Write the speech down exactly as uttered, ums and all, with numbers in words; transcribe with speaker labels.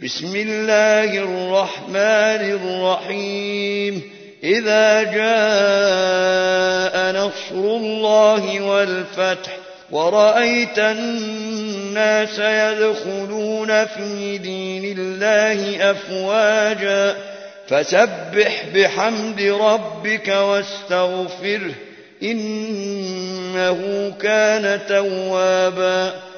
Speaker 1: بسم الله الرحمن الرحيم إذا جاء نصر الله والفتح ورأيت الناس يدخلون في دين الله أفواجا فسبح بحمد ربك واستغفره إنه كان توابا